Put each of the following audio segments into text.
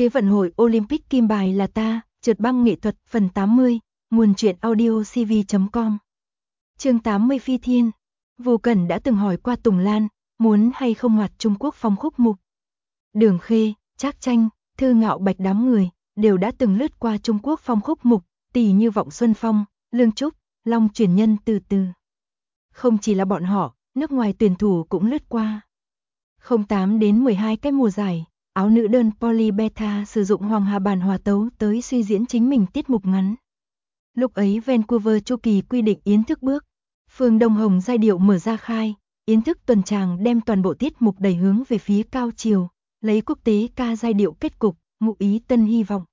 Thế vận hội Olympic kim bài là ta, trượt băng nghệ thuật phần 80, nguồn truyện audio cv.com. Chương 80 Phi Thiên. Vô Cẩn đã từng hỏi qua Tùng Lan, muốn hay không hoạt Trung Quốc phong khúc mục. Đường Khê, Trác Tranh, Thư Ngạo Bạch đám người, đều đã từng lướt qua Trung Quốc phong khúc mục, tỷ như Vọng Xuân Phong, Lương Trúc, Long Truyền Nhân từ từ. Không chỉ là bọn họ, nước ngoài tuyển thủ cũng lướt qua. 08 đến 12 cái mùa giải, áo nữ đơn Polly Beta sử dụng Hoàng Hà bản hòa tấu tới suy diễn chính mình tiết mục ngắn. Lúc ấy Vancouver chu kỳ quy định yến thức bước, Phương Đông Hồng giai điệu mở ra khai, yến thức tuần tràng đem toàn bộ tiết mục đẩy hướng về phía cao chiều, lấy quốc tế ca giai điệu kết cục, ngụ ý tân hy vọng.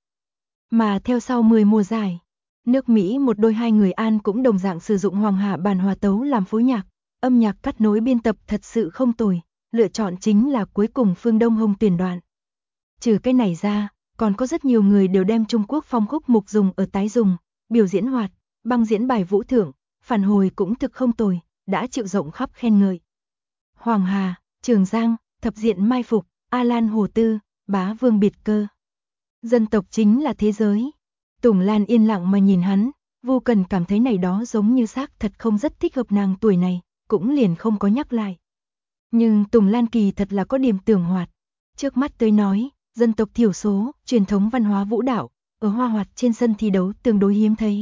Mà theo sau 10 mùa giải, nước Mỹ một đôi hai người An cũng đồng dạng sử dụng Hoàng Hà bản hòa tấu làm phối nhạc, âm nhạc cắt nối biên tập thật sự không tồi, lựa chọn chính là cuối cùng Phương Đông Hồng tuyển đoạn. Trừ cái này ra, còn có rất nhiều người đều đem Trung Quốc phong khúc mục dùng ở tái dùng, biểu diễn hoạt, băng diễn bài vũ thượng, phản hồi cũng thực không tồi, đã chịu rộng khắp khen ngợi. Hoàng Hà, Trường Giang, Thập Diện Mai Phục, A Lan Hồ Tư, Bá Vương Biệt Cơ. Dân tộc chính là thế giới. Tùng Lan yên lặng mà nhìn hắn, Vô Cần cảm thấy này đó giống như xác thật không rất thích hợp nàng tuổi này, cũng liền không có nhắc lại. Nhưng Tùng Lan kỳ thật là có điểm tưởng hoạt. Trước mắt tới nói, dân tộc thiểu số, truyền thống văn hóa vũ đạo, ở hoa hoạt trên sân thi đấu tương đối hiếm thấy.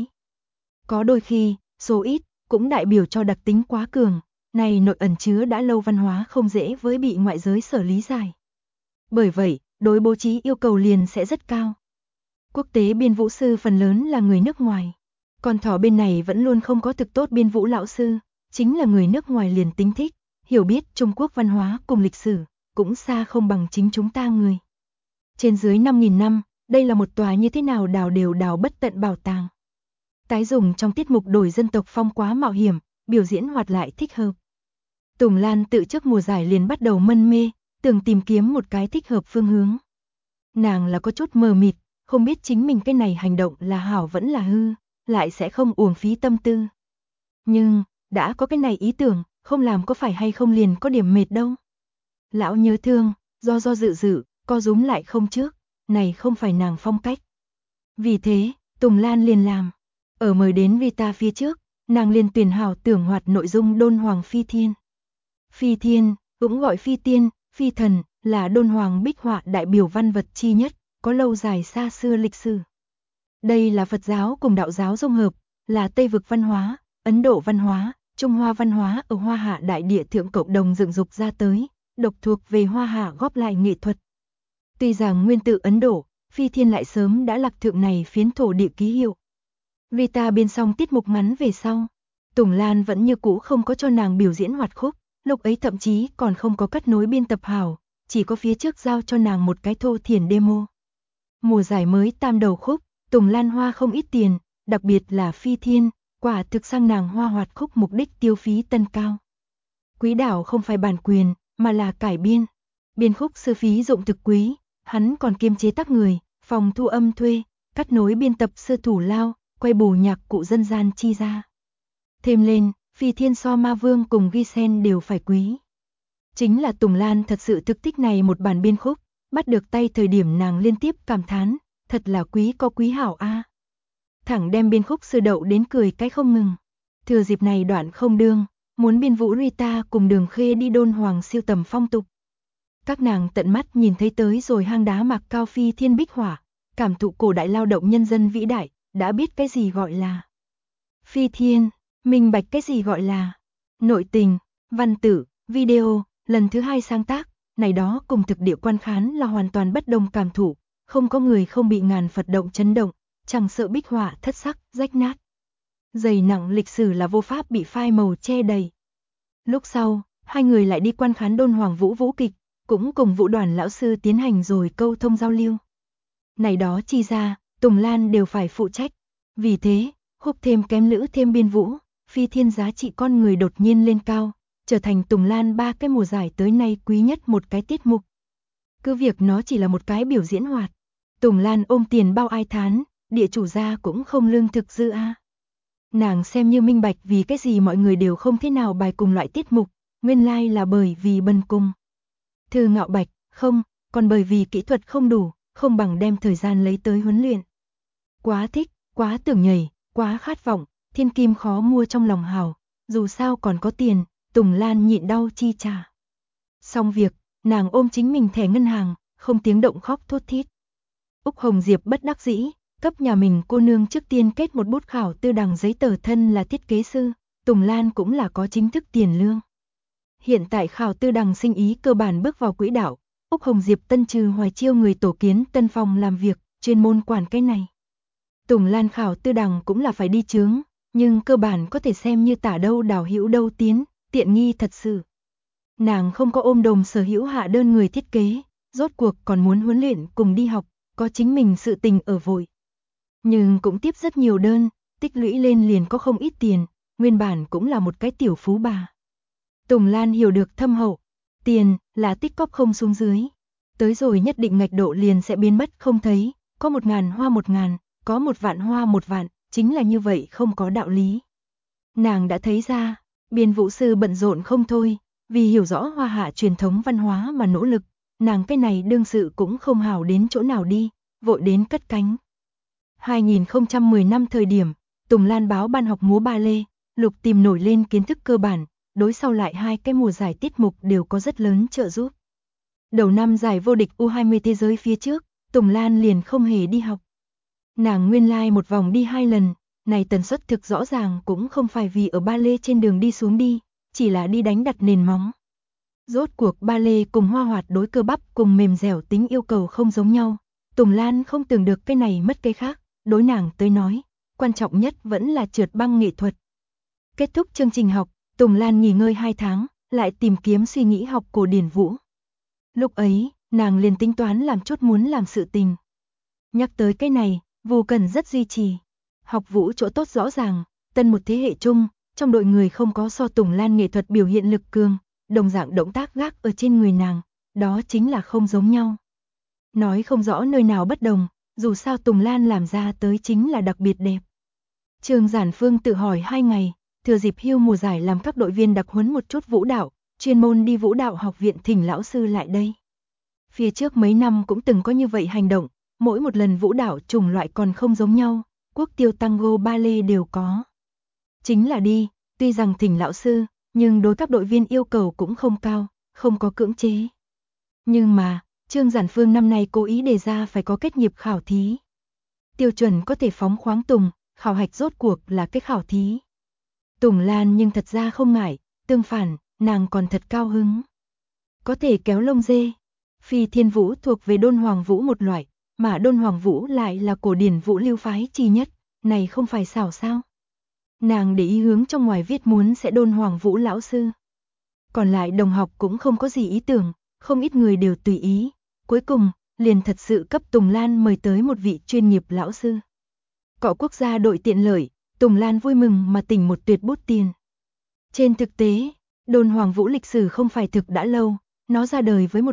Có đôi khi, số ít, cũng đại biểu cho đặc tính quá cường, này nội ẩn chứa đã lâu văn hóa không dễ với bị ngoại giới sở lý giải. Bởi vậy, đối bố trí yêu cầu liền sẽ rất cao. Quốc tế biên vũ sư phần lớn là người nước ngoài. Còn thỏ bên này vẫn luôn không có thực tốt biên vũ lão sư, chính là người nước ngoài liền tính thích, hiểu biết Trung Quốc văn hóa cùng lịch sử, cũng xa không bằng chính chúng ta người. Trên dưới 5.000 năm, đây là một tòa như thế nào đào đều đào bất tận bảo tàng. Tái dùng trong tiết mục đổi dân tộc phong quá mạo hiểm, biểu diễn hoạt lại thích hợp. Tùng Lan tự trước mùa giải liền bắt đầu mân mê, tưởng tìm kiếm một cái thích hợp phương hướng. Nàng là có chút mờ mịt, không biết chính mình cái này hành động là hảo vẫn là hư, lại sẽ không uổng phí tâm tư. Nhưng, đã có cái này ý tưởng, không làm có phải hay không liền có điểm mệt đâu. Lão nhớ thương, do dự, co rúm lại không trước, này không phải nàng phong cách. Vì thế, Tùng Lan liền làm. Ở mời đến Rita phía trước, nàng liền tuyển hảo tưởng hoạt nội dung đôn hoàng phi thiên. Phi thiên, cũng gọi phi tiên, phi thần, là đôn hoàng bích họa đại biểu văn vật chi nhất, có lâu dài xa xưa lịch sử. Đây là Phật giáo cùng đạo giáo dung hợp, là Tây vực văn hóa, Ấn Độ văn hóa, Trung Hoa văn hóa ở Hoa Hạ đại địa thượng cộng đồng dựng dục ra tới, độc thuộc về Hoa Hạ góp lại nghệ thuật. Tuy rằng nguyên tự Ấn Độ, phi thiên lại sớm đã lạc thượng này phiến thổ địa ký hiệu. Rita biên xong tiết mục ngắn về sau, Tùng Lan vẫn như cũ không có cho nàng biểu diễn hoạt khúc, lúc ấy thậm chí còn không có cắt nối biên tập hảo, chỉ có phía trước giao cho nàng một cái thô thiển demo. Mùa giải mới tam đầu khúc, Tùng Lan hoa không ít tiền, đặc biệt là phi thiên, quả thực sang nàng hoa hoạt khúc mục đích tiêu phí tân cao. Quý đảo không phải bản quyền, mà là cải biên. Biên khúc sư phí dụng thực quý, hắn còn kiêm chế tác người, phòng thu âm thuê, cắt nối biên tập sư thủ lao, quay bù nhạc cụ dân gian chi ra. Thêm lên, phi thiên so ma vương cùng ghi sen đều phải quý. Chính là Tùng Lan thật sự thực thích này một bản biên khúc, bắt được tay thời điểm nàng liên tiếp cảm thán, thật là quý có quý hảo a. Thẳng đem biên khúc sư đậu đến cười cái không ngừng. Thừa dịp này đoạn không đương, muốn biên vũ Rita cùng Đường Khê đi đôn hoàng siêu tầm phong tục. Các nàng tận mắt nhìn thấy tới rồi hang đá mạc cao phi thiên bích hỏa, cảm thụ cổ đại lao động nhân dân vĩ đại, đã biết cái gì gọi là phi thiên, minh bạch cái gì gọi là nội tình, văn tử, video, lần thứ hai sáng tác, này đó cùng thực địa quan khán là hoàn toàn bất đồng cảm thụ, không có người không bị ngàn Phật động chấn động, chẳng sợ bích họa thất sắc, rách nát. Dày nặng lịch sử là vô pháp bị phai màu che đầy. Lúc sau, hai người lại đi quan khán đôn hoàng vũ vũ kịch, cũng cùng vũ đoàn lão sư tiến hành rồi câu thông giao lưu. Này đó chi ra, Tùng Lan đều phải phụ trách. Vì thế, khúc thêm kém lữ thêm biên vũ, phi thiên giá trị con người đột nhiên lên cao, trở thành Tùng Lan 3 cái mùa giải tới nay quý nhất một cái tiết mục. Cứ việc nó chỉ là một cái biểu diễn hoạt, Tùng Lan ôm tiền bao ai thán, địa chủ gia cũng không lương thực dư a. Nàng xem như minh bạch vì cái gì mọi người đều không thế nào bài cùng loại tiết mục, nguyên lai là bởi vì bần cùng. Thư Ngạo Bạch, không, còn bởi vì kỹ thuật không đủ, không bằng đem thời gian lấy tới huấn luyện. Quá thích, quá tưởng nhảy, quá khát vọng, thiên kim khó mua trong lòng hào, dù sao còn có tiền, Tùng Lan nhịn đau chi trả. Xong việc, nàng ôm chính mình thẻ ngân hàng, không tiếng động khóc thút thít. Úc Hồng Diệp bất đắc dĩ, cấp nhà mình cô nương trước tiên kết một bút khảo tư đằng giấy tờ thân là thiết kế sư, Tùng Lan cũng là có chính thức tiền lương. Hiện tại khảo tư đằng sinh ý cơ bản bước vào quỹ đạo, Úc Hồng Diệp tân trừ hoài chiêu người tổ kiến tân phòng làm việc, chuyên môn quản cái này. Tùng Lan khảo tư đằng cũng là phải đi chướng, nhưng cơ bản có thể xem như tả đâu đảo hữu đâu tiến, tiện nghi thật sự. Nàng không có ôm đồm sở hữu hạ đơn người thiết kế, rốt cuộc còn muốn huấn luyện cùng đi học, có chính mình sự tình ở vội. Nhưng cũng tiếp rất nhiều đơn, tích lũy lên liền có không ít tiền, nguyên bản cũng là một cái tiểu phú bà. Tùng Lan hiểu được thâm hậu, tiền là tích cóp không xuống dưới, tới rồi nhất định ngạch độ liền sẽ biến mất không thấy, có 1.000 hoa 1.000, có 1.000 hoa 1.000, chính là như vậy không có đạo lý. Nàng đã thấy ra, biên vũ sư bận rộn không thôi, vì hiểu rõ Hoa Hạ truyền thống văn hóa mà nỗ lực, nàng cái này đương sự cũng không hảo đến chỗ nào đi, vội đến cất cánh. 2010 năm thời điểm, Tùng Lan báo ban học múa ba lê, Lục tìm nổi lên kiến thức cơ bản, đối sau lại 2 cái mùa giải tiết mục đều có rất lớn trợ giúp. Đầu năm giải vô địch U20 thế giới phía trước, Tùng Lan liền không hề đi học. Nàng nguyên lai một vòng đi 2 lần, này tần suất thực rõ ràng cũng không phải vì ở ba lê trên đường đi xuống đi, chỉ là đi đánh đặt nền móng. Rốt cuộc ba lê cùng hoa hoạt đối cơ bắp cùng mềm dẻo tính yêu cầu không giống nhau, Tùng Lan không tưởng được cái này mất cái khác, đối nàng tới nói, quan trọng nhất vẫn là trượt băng nghệ thuật. Kết thúc chương trình học, Tùng Lan nghỉ ngơi 2 tháng, lại tìm kiếm suy nghĩ học cổ điển vũ. Lúc ấy, nàng liền tính toán làm chút muốn làm sự tình. Nhắc tới cái này, Vu Cần rất duy trì. Học vũ chỗ tốt rõ ràng, tân một thế hệ chung, trong đội người không có so Tùng Lan nghệ thuật biểu hiện lực cường, đồng dạng động tác gác ở trên người nàng, đó chính là không giống nhau. Nói không rõ nơi nào bất đồng, dù sao Tùng Lan làm ra tới chính là đặc biệt đẹp. Trương Giản Phương tự hỏi 2 ngày, thừa dịp hưu mùa giải làm các đội viên đặc huấn một chút vũ đạo, chuyên môn đi vũ đạo học viện thỉnh lão sư lại đây. Phía trước mấy năm cũng từng có như vậy hành động, mỗi một lần vũ đạo chủng loại còn không giống nhau, quốc tiêu tango ballet đều có. Chính là đi, tuy rằng thỉnh lão sư, nhưng đối các đội viên yêu cầu cũng không cao, không có cưỡng chế. Nhưng mà, Trương Giản Phương năm nay cố ý đề ra phải có kết nghiệp khảo thí. Tiêu chuẩn có thể phóng khoáng Tùng, khảo hạch rốt cuộc là cái khảo thí. Tùng Lan nhưng thật ra không ngại, tương phản, nàng còn thật cao hứng. Có thể kéo lông dê. Phi thiên vũ thuộc về đôn hoàng vũ một loại, mà đôn hoàng vũ lại là cổ điển vũ lưu phái chi nhất, này không phải xảo sao. Nàng để ý hướng trong ngoài viết muốn sẽ đôn hoàng vũ lão sư. Còn lại đồng học cũng không có gì ý tưởng, không ít người đều tùy ý. Cuối cùng, liền thật sự cấp Tùng Lan mời tới một vị chuyên nghiệp lão sư. Cọ quốc gia đội tiện lợi, Tùng Lan vui mừng mà tỉnh một tuyệt bút tiền. Trên thực tế, đôn hoàng vũ lịch sử không phải thực đã lâu, nó ra đời với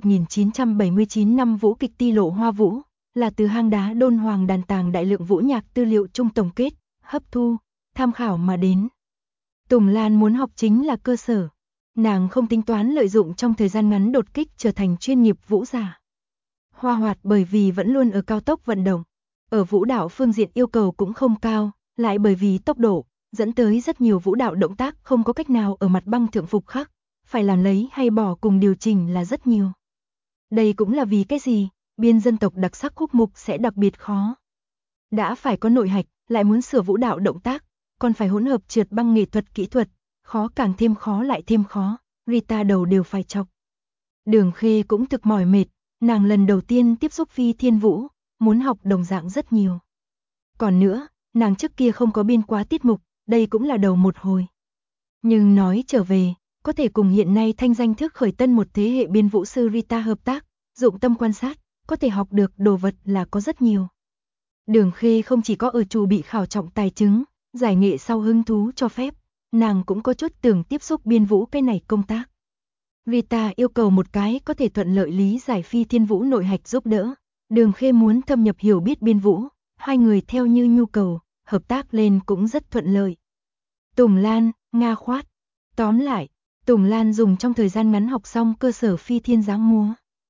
1979 năm vũ kịch ti lộ hoa vũ, là từ hang đá đôn hoàng đàn tàng đại lượng vũ nhạc tư liệu chung tổng kết, hấp thu, tham khảo mà đến. Tùng Lan muốn học chính là cơ sở, nàng không tính toán lợi dụng trong thời gian ngắn đột kích trở thành chuyên nghiệp vũ giả. Hoa hoạt bởi vì vẫn luôn ở cao tốc vận động, ở vũ đạo phương diện yêu cầu cũng không cao, lại bởi vì tốc độ, dẫn tới rất nhiều vũ đạo động tác không có cách nào ở mặt băng thượng phục khắc, phải làm lấy hay bỏ cùng điều chỉnh là rất nhiều. Đây cũng là vì cái gì, biên dân tộc đặc sắc khúc mục sẽ đặc biệt khó. Đã phải có nội hạch, lại muốn sửa vũ đạo động tác, còn phải hỗn hợp trượt băng nghệ thuật kỹ thuật, khó càng thêm khó lại thêm khó, Rita đầu đều phải chọc. Đường Khê cũng thực mỏi mệt, nàng lần đầu tiên tiếp xúc phi thiên vũ, muốn học đồng dạng rất nhiều. Còn nữa, nàng trước kia không có biên quá tiết mục, đây cũng là đầu một hồi. Nhưng nói trở về, có thể cùng hiện nay thanh danh thức khởi tân một thế hệ biên vũ sư Rita hợp tác, dụng tâm quan sát, có thể học được đồ vật là có rất nhiều. Đường Khê không chỉ có ở chủ bị khảo trọng tài chứng, giải nghệ sau hứng thú cho phép, nàng cũng có chút tưởng tiếp xúc biên vũ cái này công tác. Rita yêu cầu một cái có thể thuận lợi lý giải phi thiên vũ nội hạch giúp đỡ, Đường Khê muốn thâm nhập hiểu biết biên vũ, hai người theo như nhu cầu, hợp tác lên cũng rất thuận lợi. Tùng Lan, Nga khoát. Tóm lại, Tùng Lan dùng trong thời gian ngắn học xong cơ sở phi thiên dáng múa.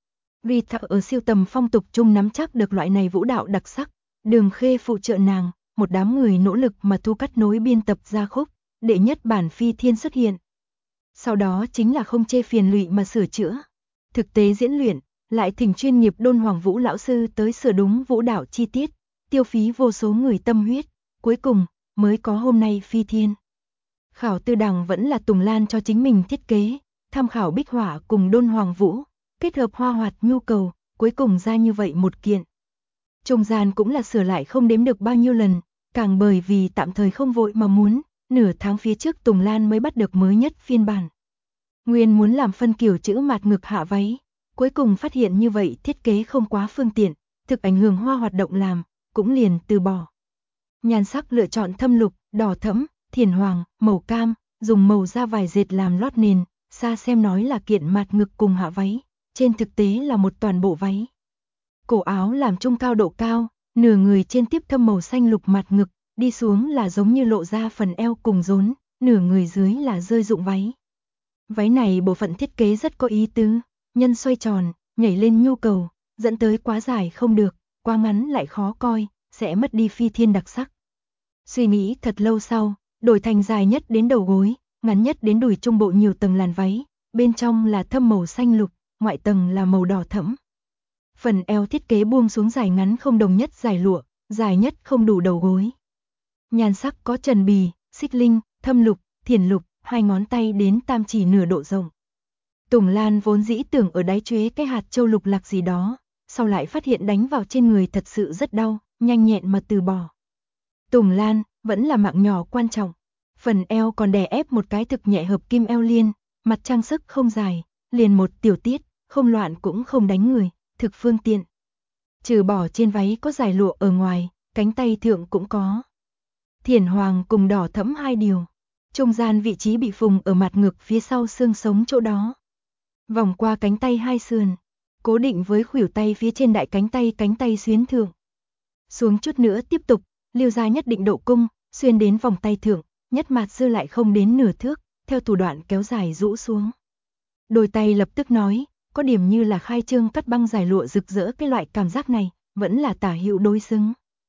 Rita ở siêu tầm phong tục chung nắm chắc được loại này vũ đạo đặc sắc. Đường Khê phụ trợ nàng, một đám người nỗ lực mà thu cắt nối biên tập ra khúc, đệ nhất bản Phi Thiên xuất hiện. Sau đó chính là không chê phiền lụy mà sửa chữa. Thực tế diễn luyện, lại thỉnh chuyên nghiệp Đôn Hoàng Vũ lão sư tới sửa đúng vũ đạo chi tiết, tiêu phí vô số người tâm huyết, cuối cùng mới có hôm nay Phi Thiên. Khảo tư đằng vẫn là Tùng Lan cho chính mình thiết kế, tham khảo Bích Họa cùng Đôn Hoàng Vũ, kết hợp hoa hoạt nhu cầu, cuối cùng ra như vậy một kiện. Trung gian cũng là sửa lại không đếm được bao nhiêu lần, càng bởi vì tạm thời không vội mà muốn, nửa tháng phía trước Tùng Lan mới bắt được mới nhất phiên bản. Nguyên muốn làm phân kiểu chữ mạt ngực hạ váy, cuối cùng phát hiện như vậy thiết kế không quá phương tiện, thực ảnh hưởng hoa hoạt động làm, cũng liền từ bỏ. Nhan sắc lựa chọn thâm lục, đỏ thẫm, thiền hoàng, màu cam, dùng màu da vải dệt làm lót nền, xa xem nói là kiện mạt ngực cùng hạ váy, trên thực tế là một toàn bộ váy. Cổ áo làm trung cao độ cao, nửa người trên tiếp thâm màu xanh lục mạt ngực, đi xuống là giống như lộ ra phần eo cùng rốn, nửa người dưới là rơi rụng váy. Váy này bộ phận thiết kế rất có ý tứ, nhân xoay tròn, nhảy lên nhu cầu, dẫn tới quá dài không được, quá ngắn lại khó coi, sẽ mất đi Phi Thiên đặc sắc. Suy nghĩ thật lâu sau, đổi thành dài nhất đến đầu gối, ngắn nhất đến đùi trung bộ nhiều tầng làn váy, bên trong là thâm màu xanh lục, ngoại tầng là màu đỏ thẫm. Phần eo thiết kế buông xuống dài ngắn không đồng nhất dài lụa, dài nhất không đủ đầu gối. Nhan sắc có trần bì, xích linh, thâm lục, thiền lục, hai ngón tay đến tam chỉ nửa độ rộng. Tùng Lan vốn dĩ tưởng ở đáy chuế cái hạt châu lục lạc gì đó, sau lại phát hiện đánh vào trên người thật sự rất đau, nhanh nhẹn mà từ bỏ. Tùng Lan, vẫn là mạng nhỏ quan trọng. Phần eo còn đè ép một cái thực nhẹ hợp kim eo liên, mặt trang sức không dài, liền một tiểu tiết, không loạn cũng không đánh người, thực phương tiện. Trừ bỏ trên váy có dài lụa ở ngoài, cánh tay thượng cũng có. Thiền hoàng cùng đỏ thẫm hai điều. Trung gian vị trí bị phùng ở mặt ngực phía sau xương sống chỗ đó. Vòng qua cánh tay hai sườn, cố định với khuỷu tay phía trên đại cánh tay xuyến thượng. Xuống chút nữa tiếp tục, liêu ra nhất định độ cung, xuyên đến vòng tay thượng, nhất mặt dư lại không đến nửa thước, theo thủ đoạn kéo dài rũ xuống. Đôi tay lập tức nói, có điểm như là khai trương cắt băng giải lụa rực rỡ, cái loại cảm giác này, vẫn là tả hữu đối xứng.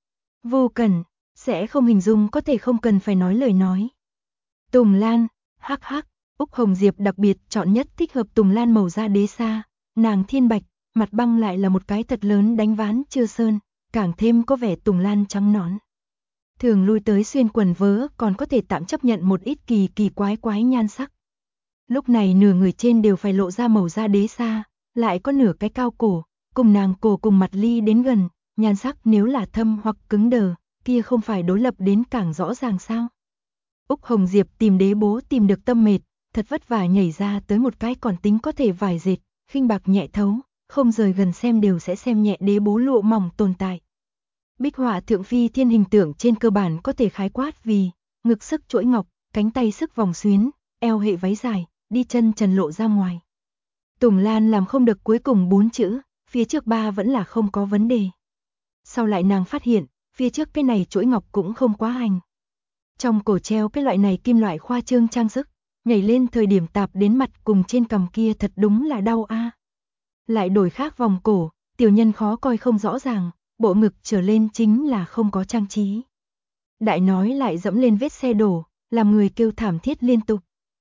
Vô cần, sẽ không hình dung, có thể không cần phải nói lời nói. Tùng Lan, hắc hắc, Úc Hồng Diệp đặc biệt chọn nhất thích hợp Tùng Lan màu da đế sa, nàng thiên bạch, mặt băng lại là một cái thật lớn đánh ván chưa sơn, càng thêm có vẻ Tùng Lan trắng nõn. Thường lui tới xuyên quần vớ còn có thể tạm chấp nhận một ít kỳ quái nhan sắc. Lúc này nửa người trên đều phải lộ ra màu da đế sa, lại có nửa cái cao cổ, cùng nàng cổ cùng mặt ly đến gần, nhan sắc nếu là thâm hoặc cứng đờ, kia không phải đối lập đến càng rõ ràng sao. Úc Hồng Diệp tìm đế bố tìm được tâm mệt, thật vất vả nhảy ra tới một cái còn tính có thể vải dệt, khinh bạc nhẹ thấu, không rời gần xem đều sẽ xem nhẹ đế bố lụa mỏng tồn tại. Bích họa thượng Phi Thiên hình tượng trên cơ bản có thể khái quát vì ngực sức chuỗi ngọc, cánh tay sức vòng xuyến, eo hệ váy dài, đi chân trần lộ ra ngoài. Tùng Lan làm không được cuối cùng 4 chữ, phía trước 3 vẫn là không có vấn đề. Sau lại nàng phát hiện, phía trước cái này chuỗi ngọc cũng không quá hành. Trong cổ treo cái loại này kim loại khoa trương trang sức, nhảy lên thời điểm tạp đến mặt cùng trên cằm kia thật đúng là đau a. Lại đổi khác vòng cổ, tiểu nhân khó coi không rõ ràng, bộ ngực trở lên chính là không có trang trí. Đại nói lại dẫm lên vết xe đổ, làm người kêu thảm thiết liên tục.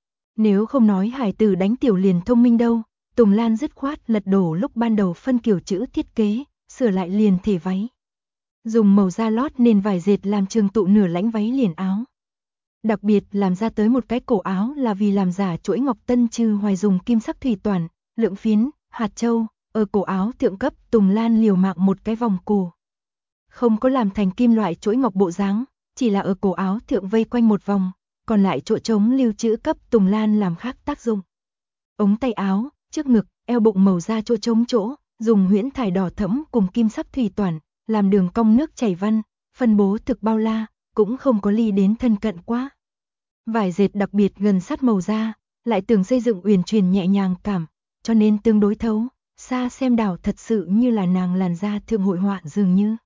Nếu không nói hải tử đánh tiểu liền thông minh đâu, Tùng Lan dứt khoát lật đổ lúc ban đầu phân kiểu chữ thiết kế, sửa lại liền thể váy. Dùng màu da lót nền vải dệt làm trường tụ nửa lãnh váy liền áo. Đặc biệt làm ra tới một cái cổ áo là vì làm giả chuỗi ngọc tân trừ hoài dùng kim sắc thủy toàn, lượng phiến, hạt châu, ở cổ áo thượng cấp Tùng Lan liều mạng một cái vòng cổ. Không có làm thành kim loại chuỗi ngọc bộ dáng, chỉ là ở cổ áo thượng vây quanh một vòng, còn lại chỗ trống lưu trữ cấp Tùng Lan làm khác tác dụng. Ống tay áo, trước ngực, eo bụng màu da chỗ trống chỗ, dùng huyễn thải đỏ thẫm cùng kim sắc thủy toàn, làm đường cong nước chảy văn, phân bố thực bao la, cũng không có ly đến thân cận quá. Vải dệt đặc biệt gần sát màu da, lại tưởng xây dựng uyển chuyển nhẹ nhàng cảm, cho nên tương đối thấu, xa xem đảo thật sự như là nàng làn da thượng hội họa dường như.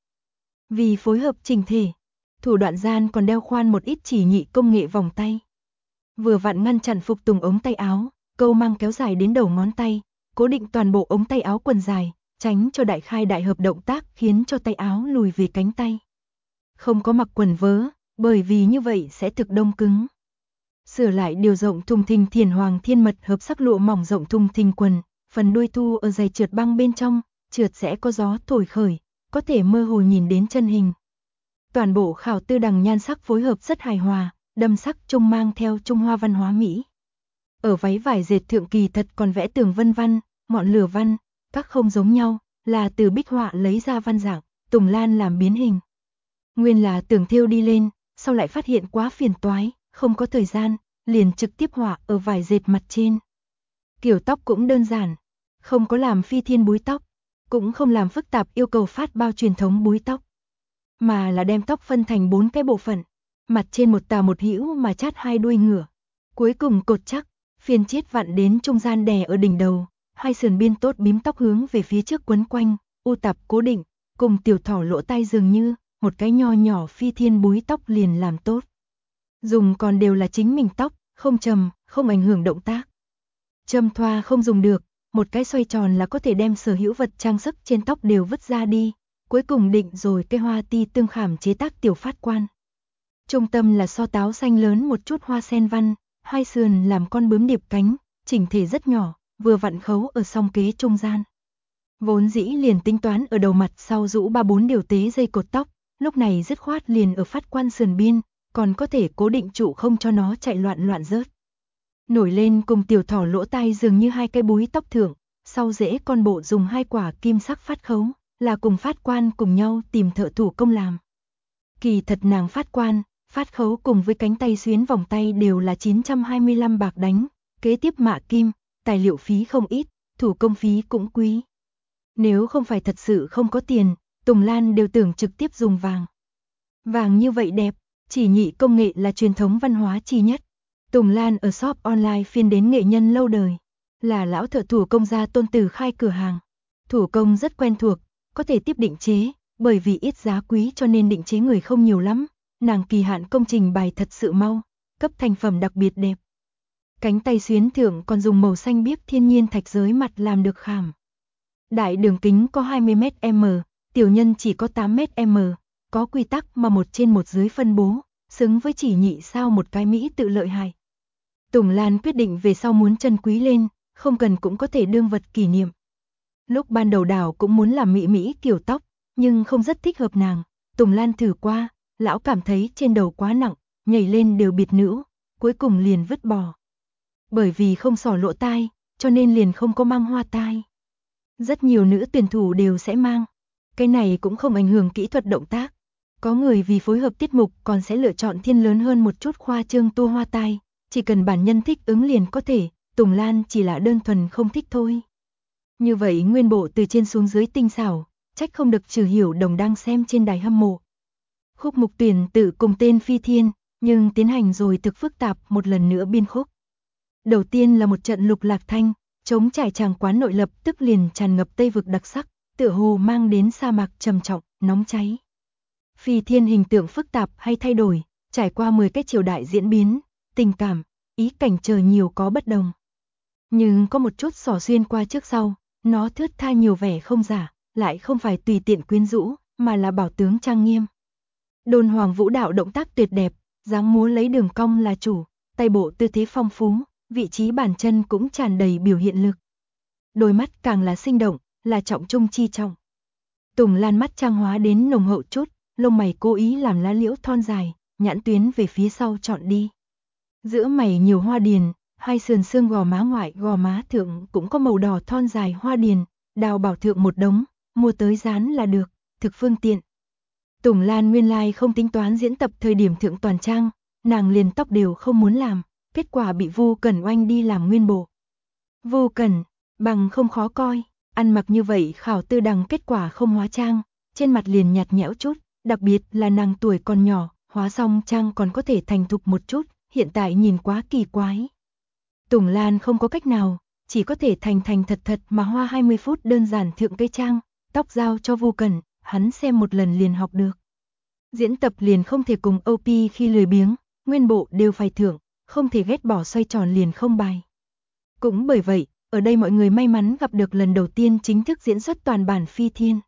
Vì phối hợp chỉnh thể, thủ đoạn gian còn đeo khoan một ít chỉ nhị công nghệ vòng tay. Vừa vặn ngăn chặn phục tùng ống tay áo, câu mang kéo dài đến đầu ngón tay, cố định toàn bộ ống tay áo quần dài, tránh cho đại khai đại hợp động tác khiến cho tay áo lùi về cánh tay. Không có mặc quần vớ, bởi vì như vậy sẽ thực đông cứng. Sửa lại điều rộng thùng thình thiền hoàng thiên mật hợp sắc lụa mỏng rộng thùng thình quần, phần đuôi thu ở dày trượt băng bên trong, trượt sẽ có gió thổi khởi, có thể mơ hồ nhìn đến chân hình. Toàn bộ khảo tư đằng nhan sắc phối hợp rất hài hòa, đậm sắc trung mang theo Trung Hoa văn hóa Mỹ. Ở váy vải dệt thượng kỳ thật còn vẽ tường vân văn, ngọn lửa văn, các không giống nhau, là từ bích họa lấy ra văn dạng, Tùng Lan làm biến hình. Nguyên là tưởng thêu đi lên, sau lại phát hiện quá phiền toái, không có thời gian, liền trực tiếp họa ở vải dệt mặt trên. Kiểu tóc cũng đơn giản, không có làm phi thiên búi tóc, cũng không làm phức tạp yêu cầu phát bao truyền thống búi tóc, mà là đem tóc phân thành 4 cái bộ phận, mặt trên một tà một hữu mà chát 2 đuôi ngựa, cuối cùng cột chắc, phiên chiết vặn đến trung gian đè ở đỉnh đầu, 2 sườn biên tốt bím tóc hướng về phía trước quấn quanh, u tạp cố định, cùng tiểu thỏ lỗ tai dường như, một cái nho nhỏ phi thiên búi tóc liền làm tốt. Dùng còn đều là chính mình tóc, không trầm, không ảnh hưởng động tác. Châm thoa không dùng được, một cái xoay tròn là có thể đem sở hữu vật trang sức trên tóc đều vứt ra đi, cuối cùng định rồi cái hoa ti tương khảm chế tác tiểu phát quan. Trung tâm là so táo xanh lớn một chút hoa sen văn, 2 sườn làm con bướm điệp cánh, chỉnh thể rất nhỏ, vừa vặn khấu ở song kế trung gian. Vốn dĩ liền tính toán ở đầu mặt sau rũ 3-4 điều tế dây cột tóc, lúc này dứt khoát liền ở phát quan sườn biên, còn có thể cố định trụ không cho nó chạy loạn rớt. Nổi lên cùng tiểu thỏ lỗ tai dường như 2 cái búi tóc thượng, sau rễ con bộ dùng 2 quả kim sắc phát khấu, là cùng phát quan cùng nhau tìm thợ thủ công làm. Kỳ thật nàng phát quan, phát khấu cùng với cánh tay xuyến vòng tay đều là 925 bạc đánh, kế tiếp mạ kim, tài liệu phí không ít, thủ công phí cũng quý. Nếu không phải thật sự không có tiền, Tùng Lan đều tưởng trực tiếp dùng vàng. Vàng như vậy đẹp, chỉ nhị công nghệ là truyền thống văn hóa chi nhất. Tùng Lan ở shop online phiên đến nghệ nhân lâu đời, là lão thợ thủ công gia tôn tử khai cửa hàng. Thủ công rất quen thuộc, có thể tiếp định chế, bởi vì ít giá quý cho nên định chế người không nhiều lắm, nàng kỳ hạn công trình bài thật sự mau, cấp thành phẩm đặc biệt đẹp. Cánh tay xuyến thượng còn dùng màu xanh biếc thiên nhiên thạch giới mặt làm được khảm. Đại đường kính có 20m, tiểu nhân chỉ có 8m, có quy tắc mà 1 trên 1 dưới phân bố, xứng với chỉ nhị sao một cái Mỹ tự lợi hại. Tùng Lan quyết định về sau muốn chân quý lên, không cần cũng có thể đương vật kỷ niệm. Lúc ban đầu đảo cũng muốn làm Mỹ kiểu tóc, nhưng không rất thích hợp nàng. Tùng Lan thử qua, lão cảm thấy trên đầu quá nặng, nhảy lên đều biệt nữ, cuối cùng liền vứt bỏ. Bởi vì không xỏ lỗ tai, cho nên liền không có mang hoa tai. Rất nhiều nữ tuyển thủ đều sẽ mang. Cái này cũng không ảnh hưởng kỹ thuật động tác. Có người vì phối hợp tiết mục còn sẽ lựa chọn thiên lớn hơn một chút khoa trương tua hoa tai. Chỉ cần bản nhân thích ứng liền có thể, Tùng Lan chỉ là đơn thuần không thích thôi. Như vậy nguyên bộ từ trên xuống dưới tinh xảo, trách không được Trừ Hiểu Đồng đang xem trên đài hâm mộ. Khúc mục tuyển tự cùng tên Phi Thiên, nhưng tiến hành rồi thực phức tạp một lần nữa biên khúc. Đầu tiên là một trận lục lạc thanh, trống trải tràng quán nội lập tức liền tràn ngập Tây vực đặc sắc, tựa hồ mang đến sa mạc trầm trọng, nóng cháy. Phi Thiên hình tượng phức tạp hay thay đổi, trải qua 10 cái triều đại diễn biến, tình cảm, ý cảnh chờ nhiều có bất đồng. Nhưng có một chút xỏ xuyên qua trước sau, nó thướt tha nhiều vẻ không giả, lại không phải tùy tiện quyến rũ, mà là bảo tướng trang nghiêm. Đôn hoàng vũ đạo động tác tuyệt đẹp, dáng múa lấy đường cong là chủ, tay bộ tư thế phong phú, vị trí bàn chân cũng tràn đầy biểu hiện lực. Đôi mắt càng là sinh động, là trọng trung chi trọng. Tùng Lan mắt trang hóa đến nồng hậu chút, lông mày cố ý làm lá liễu thon dài, nhãn tuyến về phía sau chọn đi. Giữa mày nhiều hoa điền, 2 sườn xương gò má ngoại gò má thượng cũng có màu đỏ thon dài hoa điền, đào bảo thượng một đống, mua tới dán là được, thực phương tiện. Tùng Lan nguyên lai không tính toán diễn tập thời điểm thượng toàn trang, nàng liền tóc đều không muốn làm, kết quả bị Vu Cẩn oanh đi làm nguyên bộ. Vu Cẩn, bằng không khó coi, ăn mặc như vậy khảo tư đằng kết quả không hóa trang, trên mặt liền nhạt nhẽo chút, đặc biệt là nàng tuổi còn nhỏ, hóa xong trang còn có thể thành thục một chút, hiện tại nhìn quá kỳ quái. Tùng Lan không có cách nào, chỉ có thể thành thật mà hoa 20 phút đơn giản thượng cây trang, tóc giao cho Vu Cẩn, hắn xem một lần liền học được. Diễn tập liền không thể cùng OP khi lười biếng, nguyên bộ đều phải thưởng, không thể ghét bỏ xoay tròn liền không bài. Cũng bởi vậy, ở đây mọi người may mắn gặp được lần đầu tiên chính thức diễn xuất toàn bản Phi Thiên.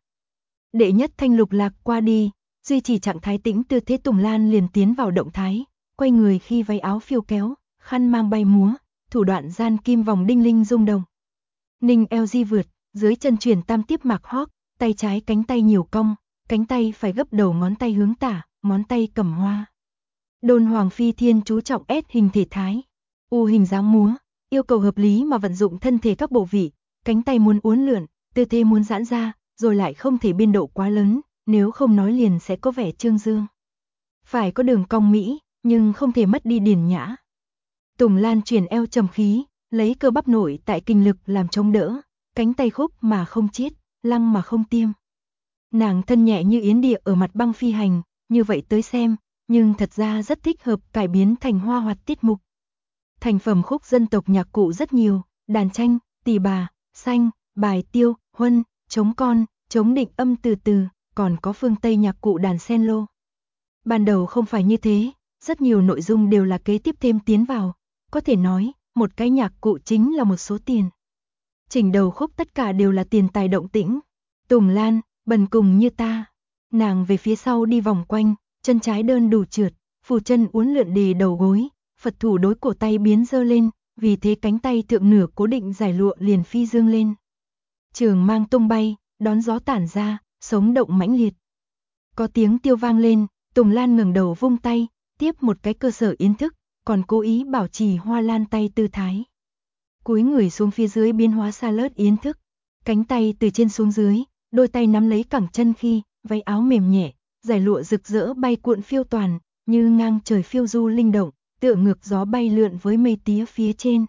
Đệ nhất thanh lục lạc qua đi, duy trì trạng thái tĩnh tư thế Tùng Lan liền tiến vào động thái, quay người khi váy áo phiêu kéo, khăn mang bay múa, thủ đoạn gian kim vòng đinh linh rung động. Ninh eo di vượt, dưới chân chuyển tam tiếp mạc hóp, tay trái cánh tay nhiều cong, cánh tay phải gấp đầu ngón tay hướng tả, ngón tay cầm hoa. Đôn Hoàng Phi Thiên chú trọng S hình thể thái, U hình dáng múa, yêu cầu hợp lý mà vận dụng thân thể các bộ vị, cánh tay muốn uốn lượn, tư thế muốn giãn ra, rồi lại không thể biên độ quá lớn, nếu không nói liền sẽ có vẻ trương dương. Phải có đường cong mỹ, nhưng không thể mất đi điển nhã. Tùng Lan chuyển eo trầm khí, lấy cơ bắp nội tại kinh lực làm chống đỡ, cánh tay khúc mà không chiết, lăng mà không tiêm. Nàng thân nhẹ như yến địa ở mặt băng phi hành, như vậy tới xem, nhưng thật ra rất thích hợp cải biến thành hoa hoạt tiết mục. Thành phẩm khúc dân tộc nhạc cụ rất nhiều, đàn tranh, tỳ bà, xanh, bài tiêu, huân, trống con, trống định âm từ từ, còn có phương Tây nhạc cụ đàn sen lô. Ban đầu không phải như thế, rất nhiều nội dung đều là kế tiếp thêm tiến vào, có thể nói, một cái nhạc cụ chính là một số tiền. Chỉnh đầu khúc tất cả đều là tiền tài động tĩnh. Tùng Lan, bần cùng như ta. Nàng về phía sau đi vòng quanh, chân trái đơn đủ trượt, phù chân uốn lượn đề đầu gối, Phật thủ đối cổ tay biến dơ lên, vì thế cánh tay thượng nửa cố định giải lụa liền phi dương lên. Trường mang tung bay, đón gió tản ra, sống động mãnh liệt. Có tiếng tiêu vang lên, Tùng Lan ngẩng đầu vung tay, tiếp một cái cơ sở yến thức, còn cố ý bảo trì hoa lan tay tư thái. Cúi người xuống phía dưới biến hóa xa lớt yến thức, cánh tay từ trên xuống dưới, đôi tay nắm lấy cẳng chân khi, váy áo mềm nhẹ, giải lụa rực rỡ bay cuộn phiêu toàn, như ngang trời phiêu du linh động, tựa ngược gió bay lượn với mây tía phía trên.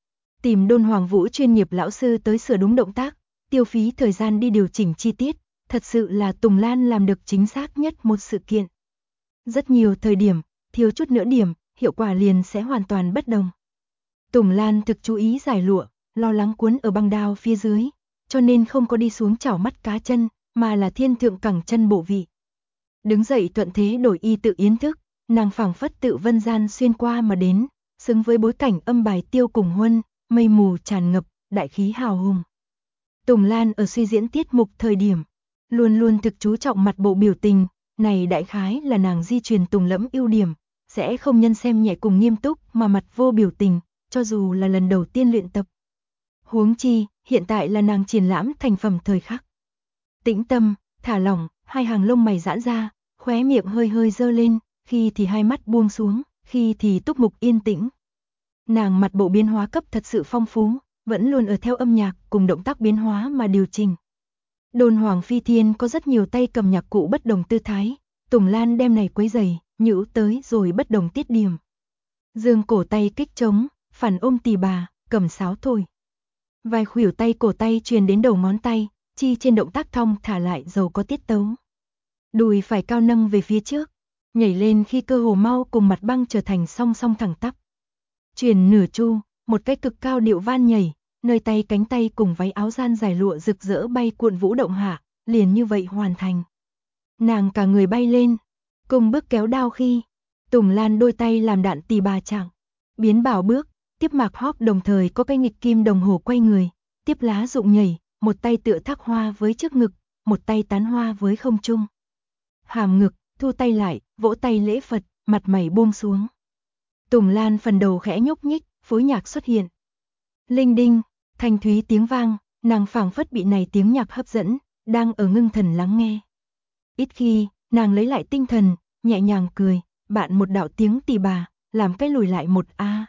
Tìm Đôn Hoàng Vũ chuyên nghiệp lão sư tới sửa đúng động tác, tiêu phí thời gian đi điều chỉnh chi tiết, thật sự là Tùng Lan làm được chính xác nhất một sự kiện. Rất nhiều thời điểm, thiếu chút nữa điểm, hiệu quả liền sẽ hoàn toàn bất đồng. Tùng Lan thực chú ý giải lụa, lo lắng cuốn ở băng đao phía dưới, cho nên không có đi xuống chảo mắt cá chân, mà là thiên thượng cẳng chân bộ vị. Đứng dậy thuận thế đổi y tự yến thức, nàng phảng phất tự vân gian xuyên qua mà đến, xứng với bối cảnh âm bài tiêu cùng huân, mây mù tràn ngập, đại khí hào hùng. Tùng Lan ở suy diễn tiết mục thời điểm, luôn luôn thực chú trọng mặt bộ biểu tình, này đại khái là nàng di truyền Tùng lẫm ưu điểm, sẽ không nhân xem nhẹ cùng nghiêm túc mà mặt vô biểu tình, cho dù là lần đầu tiên luyện tập. Huống chi, hiện tại là nàng triển lãm thành phẩm thời khắc. Tĩnh tâm, thả lỏng, hai hàng lông mày giãn ra, khóe miệng hơi hơi dơ lên, khi thì hai mắt buông xuống, khi thì túc mục yên tĩnh. Nàng mặt bộ biến hóa cấp thật sự phong phú, vẫn luôn ở theo âm nhạc cùng động tác biến hóa mà điều chỉnh. Đôn Hoàng Phi Thiên có rất nhiều tay cầm nhạc cụ bất đồng tư thái, Tùng Lan đem này quấy giày, nhũ tới rồi bất đồng tiết điểm. Dương cổ tay kích trống, phản ôm tỳ bà, cầm sáo thổi. Vai khuỷu tay cổ tay truyền đến đầu ngón tay, chi trên động tác thong thả lại giàu có tiết tấu. Đùi phải cao nâng về phía trước, nhảy lên khi cơ hồ mau cùng mặt băng trở thành song song thẳng tắp. Truyền nửa chu, một cái cực cao điệu van nhảy, nơi tay cánh tay cùng váy áo gian dài lụa rực rỡ bay cuộn vũ động hạ, liền như vậy hoàn thành. Nàng cả người bay lên, cùng bước kéo đao khi, Tùng Lan đôi tay làm đạn tỳ bà trạng, biến bảo bước, tiếp mạc hóp đồng thời có cái nghịch kim đồng hồ quay người, tiếp lá rụng nhảy, một tay tựa thác hoa với trước ngực, một tay tán hoa với không trung. Hàm ngực, thu tay lại, vỗ tay lễ Phật, mặt mày buông xuống. Tùng Lan phần đầu khẽ nhúc nhích, phối nhạc xuất hiện. Linh đinh, thanh thúy tiếng vang, nàng phảng phất bị này tiếng nhạc hấp dẫn, đang ở ngưng thần lắng nghe. Ít khi, nàng lấy lại tinh thần, nhẹ nhàng cười, bạn một đạo tiếng tỳ bà, làm cái lùi lại một A.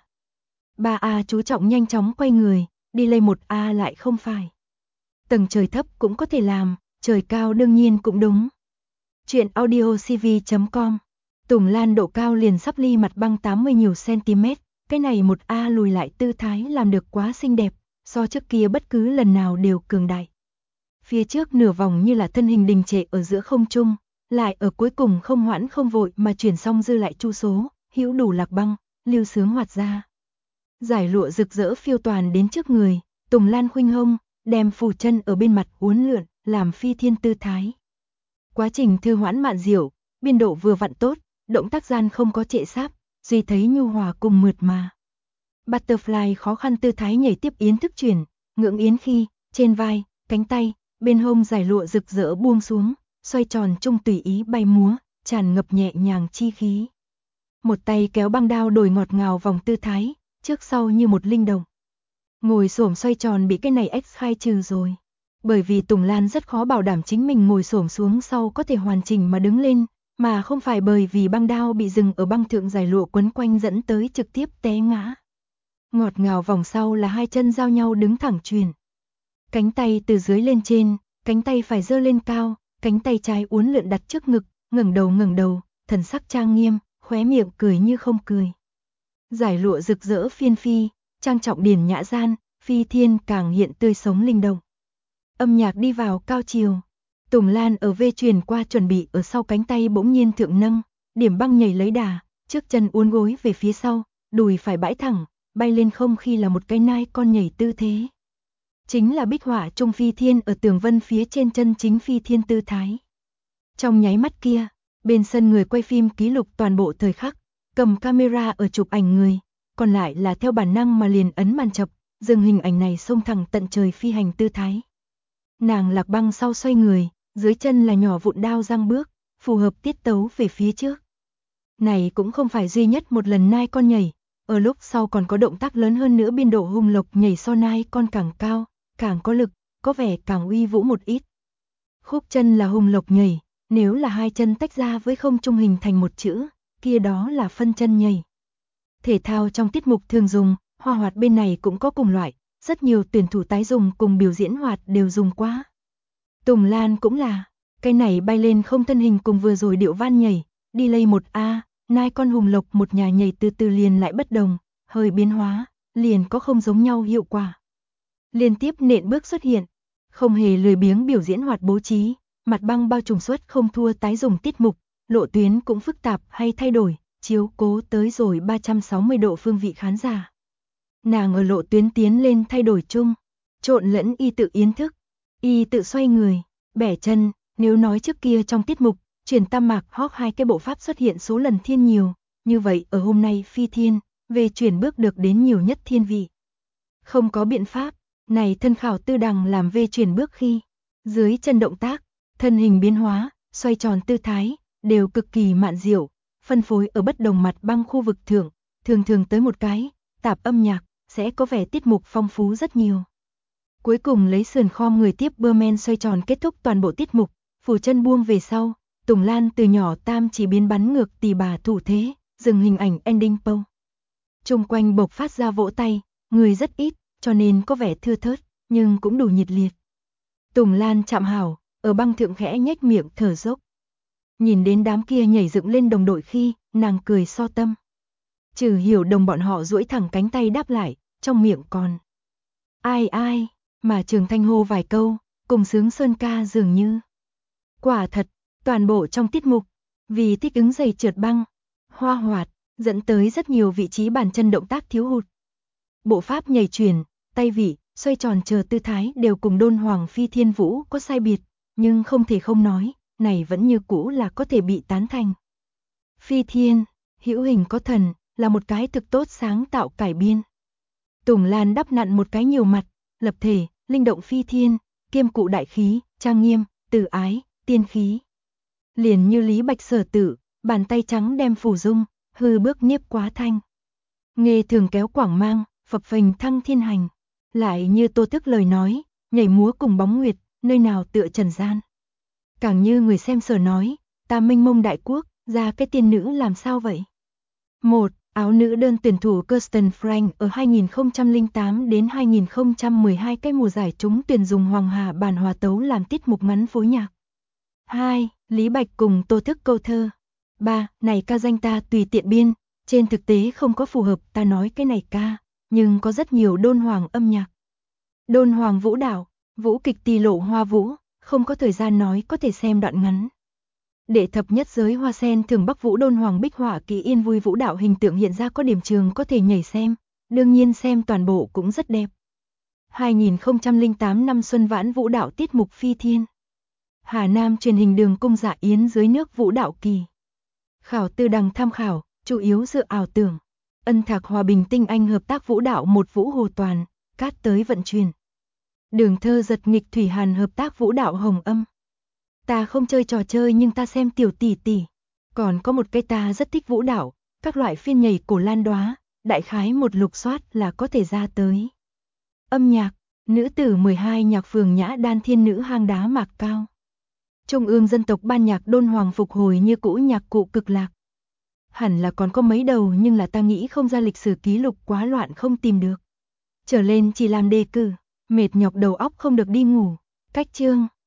3A chú trọng nhanh chóng quay người, đi lên một A lại không phải. Tầng trời thấp cũng có thể làm, trời cao đương nhiên cũng đúng. Chuyện audiocv.com. Tùng Lan độ cao liền sắp ly mặt băng 80 nhiều cm, cái này một A lùi lại tư thái làm được quá xinh đẹp, so trước kia bất cứ lần nào đều cường đại. Phía trước nửa vòng như là thân hình đình trệ ở giữa không trung, lại ở cuối cùng không hoãn không vội mà chuyển xong dư lại chu số, hữu đủ lạc băng, lưu sướng hoạt ra. Giải lụa rực rỡ phiêu toàn đến trước người, Tùng Lan khuynh hông, đem phù chân ở bên mặt uốn lượn, làm phi thiên tư thái. Quá trình thư hoãn mạn diệu, biên độ vừa vặn tốt, động tác gian không có trệ sáp, duy thấy nhu hòa cùng mượt mà. Butterfly khó khăn tư thái nhảy tiếp yến thức chuyển, ngưỡng yến khi, trên vai, cánh tay, bên hông giải lụa rực rỡ buông xuống, xoay tròn trung tùy ý bay múa, tràn ngập nhẹ nhàng chi khí. Một tay kéo băng đao đổi ngọt ngào vòng tư thái, trước sau như một linh đồng. Ngồi xổm xoay tròn bị cái này X khai trừ rồi. Bởi vì Tùng Lan rất khó bảo đảm chính mình ngồi xổm xuống sau có thể hoàn chỉnh mà đứng lên, mà không phải bởi vì băng đao bị dừng ở băng thượng giải lụa quấn quanh dẫn tới trực tiếp té ngã. Ngọt ngào vòng sau là hai chân giao nhau đứng thẳng truyền. Cánh tay từ dưới lên trên, cánh tay phải giơ lên cao, cánh tay trái uốn lượn đặt trước ngực, ngẩng đầu, thần sắc trang nghiêm, khóe miệng cười như không cười. Giải lụa rực rỡ phiên phi, trang trọng điển nhã gian, phi thiên càng hiện tươi sống linh động. Âm nhạc đi vào cao chiều. Tùng Lan ở vê truyền qua chuẩn bị ở sau cánh tay bỗng nhiên thượng nâng, điểm băng nhảy lấy đà, trước chân uốn gối về phía sau, đùi phải bãi thẳng, bay lên không khi là một cái nai con nhảy tư thế. Chính là bích họa trung phi thiên ở tường vân phía trên chân chính phi thiên tư thái. Trong nháy mắt kia, bên sân người quay phim ký lục toàn bộ thời khắc, cầm camera ở chụp ảnh người, còn lại là theo bản năng mà liền ấn màn chập, dừng hình ảnh này xông thẳng tận trời phi hành tư thái. Nàng Lạc Băng sau xoay người, dưới chân là nhỏ vụn đao răng bước, phù hợp tiết tấu về phía trước. Này cũng không phải duy nhất một lần nai con nhảy, ở lúc sau còn có động tác lớn hơn nữa, biên độ hùng lộc nhảy so nai con càng cao, càng có lực, có vẻ càng uy vũ một ít. Khúc chân là hùng lộc nhảy, nếu là hai chân tách ra với không trung hình thành một chữ, kia đó là phân chân nhảy. Thể thao trong tiết mục thường dùng, hoa hoạt bên này cũng có cùng loại, rất nhiều tuyển thủ tái dùng cùng biểu diễn hoạt đều dùng qua. Tùng Lan cũng là, cái này bay lên không thân hình cùng vừa rồi điệu van nhảy, đi lây một A, nai con hùng lộc một nhà nhảy từ từ liền lại bất đồng, hơi biến hóa, liền có không giống nhau hiệu quả. Liên tiếp nện bước xuất hiện, không hề lười biếng biểu diễn hoạt bố trí, mặt băng bao trùm suất không thua tái dùng tiết mục, lộ tuyến cũng phức tạp hay thay đổi, chiếu cố tới rồi 360 độ phương vị khán giả. Nàng ở lộ tuyến tiến lên thay đổi chung, trộn lẫn y tự yến thức, y tự xoay người, bẻ chân, nếu nói trước kia trong tiết mục, truyền tam mạc hót hai cái bộ pháp xuất hiện số lần thiên nhiều, như vậy ở hôm nay phi thiên, về chuyển bước được đến nhiều nhất thiên vị. Không có biện pháp, này thân khảo tư đằng làm về chuyển bước khi, dưới chân động tác, thân hình biến hóa, xoay tròn tư thái, đều cực kỳ mạn diệu, phân phối ở bất đồng mặt băng khu vực thượng, thường tới một cái, tạp âm nhạc, sẽ có vẻ tiết mục phong phú rất nhiều. Cuối cùng lấy sườn khom người tiếp bơ men xoay tròn kết thúc toàn bộ tiết mục, phủ chân buông về sau, Tùng Lan từ nhỏ tam chỉ biến bắn ngược tỳ bà thủ thế, dừng hình ảnh ending pose. Trung quanh bộc phát ra vỗ tay, người rất ít, cho nên có vẻ thưa thớt, nhưng cũng đủ nhiệt liệt. Tùng Lan chạm hảo, ở băng thượng khẽ nhếch miệng thở dốc. Nhìn đến đám kia nhảy dựng lên đồng đội khi, nàng cười so tâm. Trừ Hiểu Đồng bọn họ duỗi thẳng cánh tay đáp lại, trong miệng còn ai, mà Trường Thanh hô vài câu, cùng sướng sơn ca dường như. Quả thật, toàn bộ trong tiết mục, vì thích ứng giày trượt băng, hoa hoạt, dẫn tới rất nhiều vị trí bàn chân động tác thiếu hụt. Bộ pháp nhảy chuyển, tay vị, xoay tròn chờ tư thái đều cùng Đôn Hoàng Phi Thiên Vũ có sai biệt, nhưng không thể không nói, này vẫn như cũ là có thể bị tán thành. Phi Thiên, hữu hình có thần, là một cái thực tốt sáng tạo cải biên. Tùng Lan đắp nặn một cái nhiều mặt, lập thể, linh động phi thiên, kiêm cụ đại khí, trang nghiêm, từ ái, tiên khí. Liền như Lý Bạch Sở Tử, bàn tay trắng đem phủ dung, hư bước niếp quá thanh. Nghề thường kéo quảng mang, phập phình thăng thiên hành. Lại như Tô Thức lời nói, nhảy múa cùng bóng nguyệt, nơi nào tựa trần gian. Càng như người xem sở nói, ta minh mông đại quốc, ra cái tiên nữ làm sao vậy? 1. Áo nữ đơn tuyển thủ Kirsten Frank ở 2008 đến 2012 cái mùa giải trúng tuyển dùng Hoàng Hà bản hòa tấu làm tiết mục ngắn phối nhạc. 2. Lý Bạch cùng Tô Thức câu thơ. 3. Này ca danh ta tùy tiện biên, trên thực tế không có phù hợp ta nói cái này ca, nhưng có rất nhiều đôn hoàng âm nhạc. Đôn hoàng vũ đạo, vũ kịch tỳ lộ hoa vũ, không có thời gian nói có thể xem đoạn ngắn. Đệ thập nhất giới hoa sen thường Bắc Vũ Đôn Hoàng Bích Họa Kỳ Yên vui vũ đạo hình tượng hiện ra có điểm trường có thể nhảy xem, đương nhiên xem toàn bộ cũng rất đẹp. 2008 năm Xuân Vãn vũ đạo tiết mục Phi Thiên. Hà Nam truyền hình đường cung dạ yến dưới nước vũ đạo kỳ. Khảo tư đằng tham khảo, chủ yếu dựa ảo tưởng. Ân Thạc Hòa Bình Tinh Anh hợp tác vũ đạo một Vũ Hồ Toàn, cát tới vận chuyển. Đường Thơ giật nghịch Thủy Hàn hợp tác vũ đạo Hồng Âm. Ta không chơi trò chơi nhưng ta xem Tiểu tỷ tỷ. Còn có một cái ta rất thích vũ đạo, các loại phiên nhảy cổ lan đoá, đại khái một lục soát là có thể ra tới. Âm nhạc, nữ tử 12 nhạc phường Nhã Đan thiên nữ hang đá Mạc Cao. Trung ương dân tộc ban nhạc Đôn Hoàng phục hồi như cũ nhạc cụ Cực Lạc. Hẳn là còn có mấy đầu nhưng là ta nghĩ không ra lịch sử ký lục quá loạn không tìm được. Trở lên chỉ làm đề cử, mệt nhọc đầu óc không được đi ngủ. Cách chương